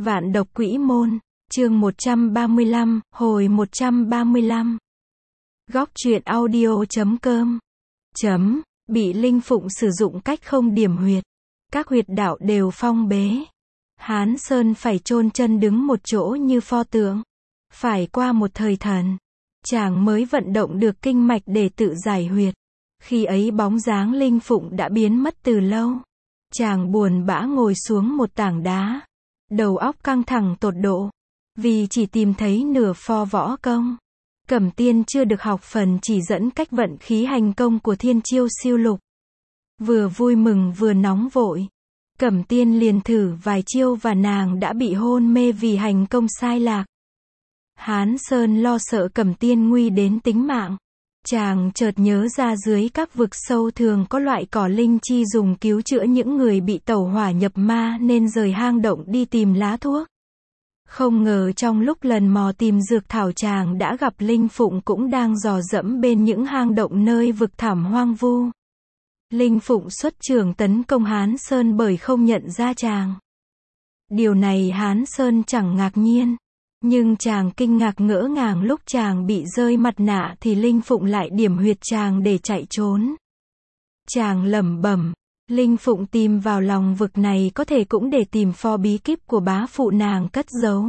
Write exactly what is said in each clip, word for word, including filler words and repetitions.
Vạn độc quỷ môn, chương một trăm ba mươi lăm, hồi một trăm ba mươi lăm. Góc truyện audio chấm com. Chấm, bị Linh Phụng sử dụng cách không điểm huyệt. Các huyệt đạo đều phong bế. Hán Sơn phải chôn chân đứng một chỗ như pho tượng. Phải qua một thời thần, chàng mới vận động được kinh mạch để tự giải huyệt. Khi ấy bóng dáng Linh Phụng đã biến mất từ lâu. Chàng buồn bã ngồi xuống một tảng đá. Đầu óc căng thẳng tột độ. Vì chỉ tìm thấy nửa pho võ công. Cẩm Tiên chưa được học phần chỉ dẫn cách vận khí hành công của Thiên Chiêu Siêu Lục. Vừa vui mừng vừa nóng vội. Cẩm Tiên liền thử vài chiêu và nàng đã bị hôn mê vì hành công sai lạc. Hán Sơn lo sợ Cẩm Tiên nguy đến tính mạng. Chàng chợt nhớ ra dưới các vực sâu thường có loại cỏ linh chi dùng cứu chữa những người bị tẩu hỏa nhập ma nên rời hang động đi tìm lá thuốc. Không ngờ trong lúc lần mò tìm dược thảo chàng đã gặp Linh Phụng cũng đang dò dẫm bên những hang động nơi vực thẳm hoang vu. Linh Phụng xuất trường tấn công Hán Sơn bởi không nhận ra chàng. Điều này Hán Sơn chẳng ngạc nhiên. Nhưng chàng kinh ngạc ngỡ ngàng lúc chàng bị rơi mặt nạ thì Linh Phụng lại điểm huyệt chàng để chạy trốn. Chàng lẩm bẩm, Linh Phụng tìm vào lòng vực này có thể cũng để tìm pho bí kíp của bá phụ nàng cất giấu.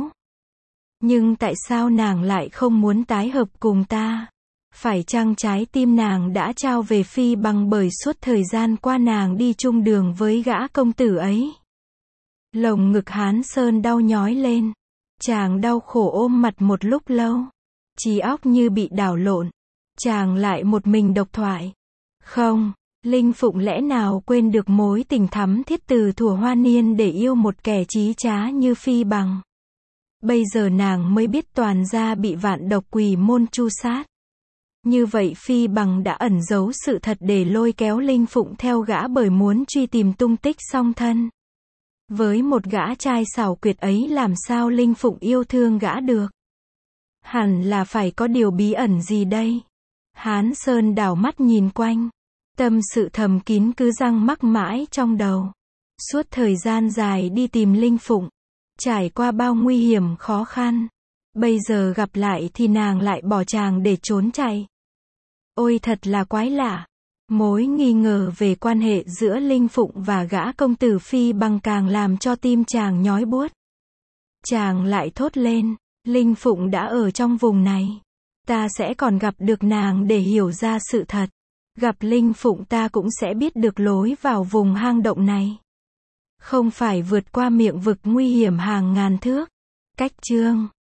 Nhưng tại sao nàng lại không muốn tái hợp cùng ta? Phải chăng trái tim nàng đã trao về Phi Bằng bởi suốt thời gian qua nàng đi chung đường với gã công tử ấy? Lồng ngực Hán Sơn đau nhói lên. Chàng đau khổ ôm mặt một lúc lâu. Trí óc như bị đảo lộn. Chàng lại một mình độc thoại. Không, Linh Phụng lẽ nào quên được mối tình thắm thiết từ thuở hoa niên để yêu một kẻ chí trá như Phi Bằng. Bây giờ nàng mới biết toàn gia bị vạn độc quỷ môn tru sát. Như vậy Phi Bằng đã ẩn giấu sự thật để lôi kéo Linh Phụng theo gã bởi muốn truy tìm tung tích song thân. Với một gã trai xảo quyệt ấy làm sao Linh Phụng yêu thương gã được? Hẳn là phải có điều bí ẩn gì đây? Hán Sơn đảo mắt nhìn quanh. Tâm sự thầm kín cứ giăng mắc mãi trong đầu. Suốt thời gian dài đi tìm Linh Phụng. Trải qua bao nguy hiểm khó khăn. Bây giờ gặp lại thì nàng lại bỏ chàng để trốn chạy. Ôi thật là quái lạ. Mối nghi ngờ về quan hệ giữa Linh Phụng và gã công tử Phi Bằng càng làm cho tim chàng nhói buốt. Chàng lại thốt lên, Linh Phụng đã ở trong vùng này. Ta sẽ còn gặp được nàng để hiểu ra sự thật. Gặp Linh Phụng ta cũng sẽ biết được lối vào vùng hang động này. Không phải vượt qua miệng vực nguy hiểm hàng ngàn thước. Cách chương